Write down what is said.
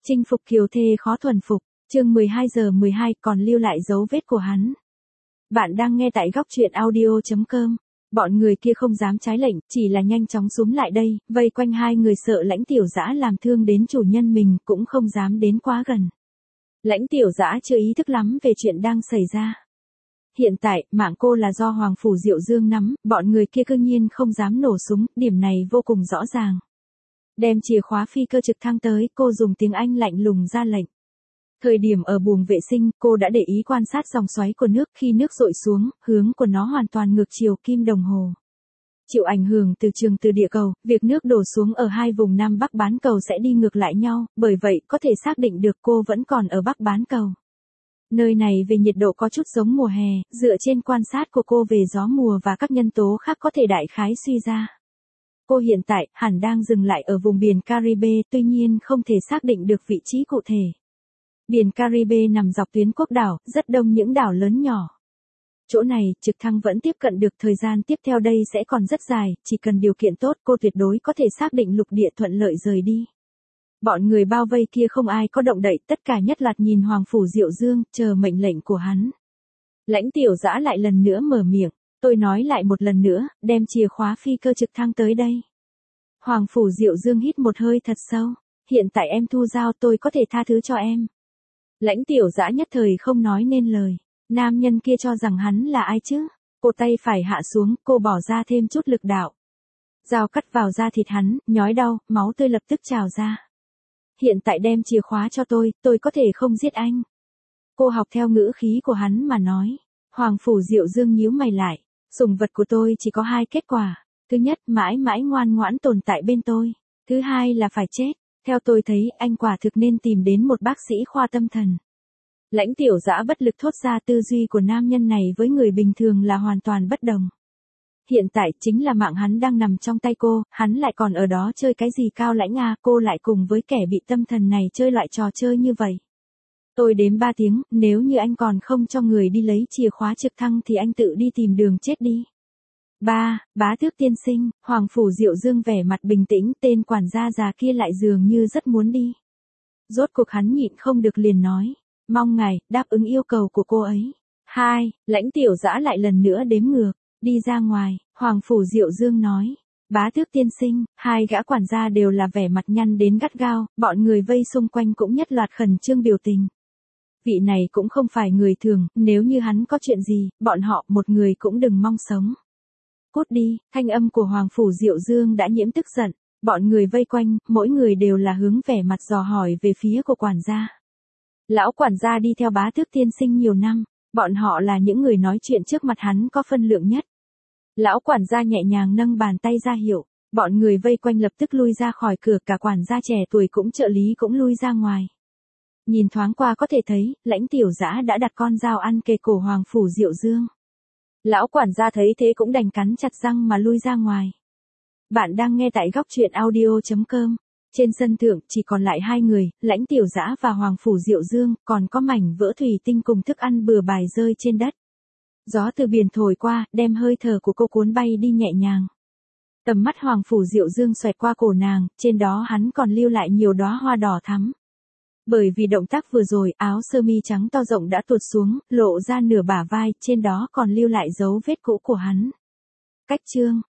Chinh phục kiều thê khó thuần phục, chương 12:12 còn lưu lại dấu vết của hắn. Bạn đang nghe tại góc truyện audio.com. Bọn người kia không dám trái lệnh, chỉ là nhanh chóng xúm lại đây, vây quanh hai người sợ Lãnh Tiểu Dã làm thương đến chủ nhân mình, cũng không dám đến quá gần. Lãnh Tiểu Dã chưa ý thức lắm về chuyện đang xảy ra. Hiện tại, mạng cô là do Hoàng Phủ Diệu Dương nắm, bọn người kia cương nhiên không dám nổ súng, điểm này vô cùng rõ ràng. Đem chìa khóa phi cơ trực thăng tới, cô dùng tiếng Anh lạnh lùng ra lệnh. Thời điểm ở buồng vệ sinh, cô đã để ý quan sát dòng xoáy của nước, khi nước dội xuống, hướng của nó hoàn toàn ngược chiều kim đồng hồ. Chịu ảnh hưởng từ trường từ địa cầu, việc nước đổ xuống ở hai vùng Nam Bắc bán cầu sẽ đi ngược lại nhau, bởi vậy có thể xác định được cô vẫn còn ở Bắc bán cầu. Nơi này về nhiệt độ có chút giống mùa hè, dựa trên quan sát của cô về gió mùa và các nhân tố khác có thể đại khái suy ra. Cô hiện tại hẳn đang dừng lại ở vùng biển Caribe, tuy nhiên không thể xác định được vị trí cụ thể. Biển Caribe nằm dọc tuyến quốc đảo, rất đông những đảo lớn nhỏ. Chỗ này, trực thăng vẫn tiếp cận được, thời gian tiếp theo đây sẽ còn rất dài, chỉ cần điều kiện tốt cô tuyệt đối có thể xác định lục địa thuận lợi rời đi. Bọn người bao vây kia không ai có động đậy, tất cả nhất loạt nhìn Hoàng Phủ Diệu Dương, chờ mệnh lệnh của hắn. Lãnh Tiểu Dã lại lần nữa mở miệng, tôi nói lại một lần nữa, đem chìa khóa phi cơ trực thăng tới đây. Hoàng Phủ Diệu Dương hít một hơi thật sâu, hiện tại em thu dao tôi có thể tha thứ cho em. Lãnh Tiểu Dã nhất thời không nói nên lời, nam nhân kia cho rằng hắn là ai chứ, cô tay phải hạ xuống, cô bỏ ra thêm chút lực đạo. Dao cắt vào da thịt hắn, nhói đau, máu tươi lập tức trào ra. Hiện tại đem chìa khóa cho tôi có thể không giết anh. Cô học theo ngữ khí của hắn mà nói. Hoàng Phủ Diệu Dương nhíu mày lại, sủng vật của tôi chỉ có hai kết quả. Thứ nhất, mãi mãi ngoan ngoãn tồn tại bên tôi. Thứ hai là phải chết. Theo tôi thấy, anh quả thực nên tìm đến một bác sĩ khoa tâm thần. Lãnh Tiểu Dã bất lực thốt ra, tư duy của nam nhân này với người bình thường là hoàn toàn bất đồng. Hiện tại chính là mạng hắn đang nằm trong tay cô, hắn lại còn ở đó chơi cái gì cao lãnh à, cô lại cùng với kẻ bị tâm thần này chơi loại trò chơi như vậy. Tôi đếm 3 tiếng, nếu như anh còn không cho người đi lấy chìa khóa trực thăng thì anh tự đi tìm đường chết đi. 3, Bá Tước tiên sinh, Hoàng Phủ Diệu Dương vẻ mặt bình tĩnh, tên quản gia già kia lại dường như rất muốn đi. Rốt cuộc hắn nhịn không được liền nói, mong ngài, đáp ứng yêu cầu của cô ấy. 2, Lãnh Tiểu Dã lại lần nữa đếm ngược, đi ra ngoài, Hoàng Phủ Diệu Dương nói. Bá Tước tiên sinh, hai gã quản gia đều là vẻ mặt nhăn đến gắt gao, bọn người vây xung quanh cũng nhất loạt khẩn trương biểu tình. Vị này cũng không phải người thường, nếu như hắn có chuyện gì, bọn họ một người cũng đừng mong sống. Cút đi, thanh âm của Hoàng Phủ Diệu Dương đã nhiễm tức giận, bọn người vây quanh, mỗi người đều là hướng vẻ mặt dò hỏi về phía của quản gia. Lão quản gia đi theo Bá Tước tiên sinh nhiều năm, bọn họ là những người nói chuyện trước mặt hắn có phân lượng nhất. Lão quản gia nhẹ nhàng nâng bàn tay ra hiệu, bọn người vây quanh lập tức lui ra khỏi cửa, cả quản gia trẻ tuổi cũng trợ lý cũng lui ra ngoài. Nhìn thoáng qua có thể thấy, Lãnh Tiểu Dã đã đặt con dao ăn kề cổ Hoàng Phủ Diệu Dương. Lão quản gia thấy thế cũng đành cắn chặt răng mà lui ra ngoài. Bạn đang nghe tại góc truyện audio.com. Trên sân thượng chỉ còn lại hai người, Lãnh Tiểu Dã và Hoàng Phủ Diệu Dương, còn có mảnh vỡ thủy tinh cùng thức ăn bừa bãi rơi trên đất. Gió từ biển thổi qua, đem hơi thở của cô cuốn bay đi nhẹ nhàng. Tầm mắt Hoàng Phủ Diệu Dương xoẹt qua cổ nàng, trên đó hắn còn lưu lại nhiều đóa hoa đỏ thắm. Bởi vì động tác vừa rồi, áo sơ mi trắng to rộng đã tuột xuống, lộ ra nửa bả vai, trên đó còn lưu lại dấu vết cũ của hắn. Cách chương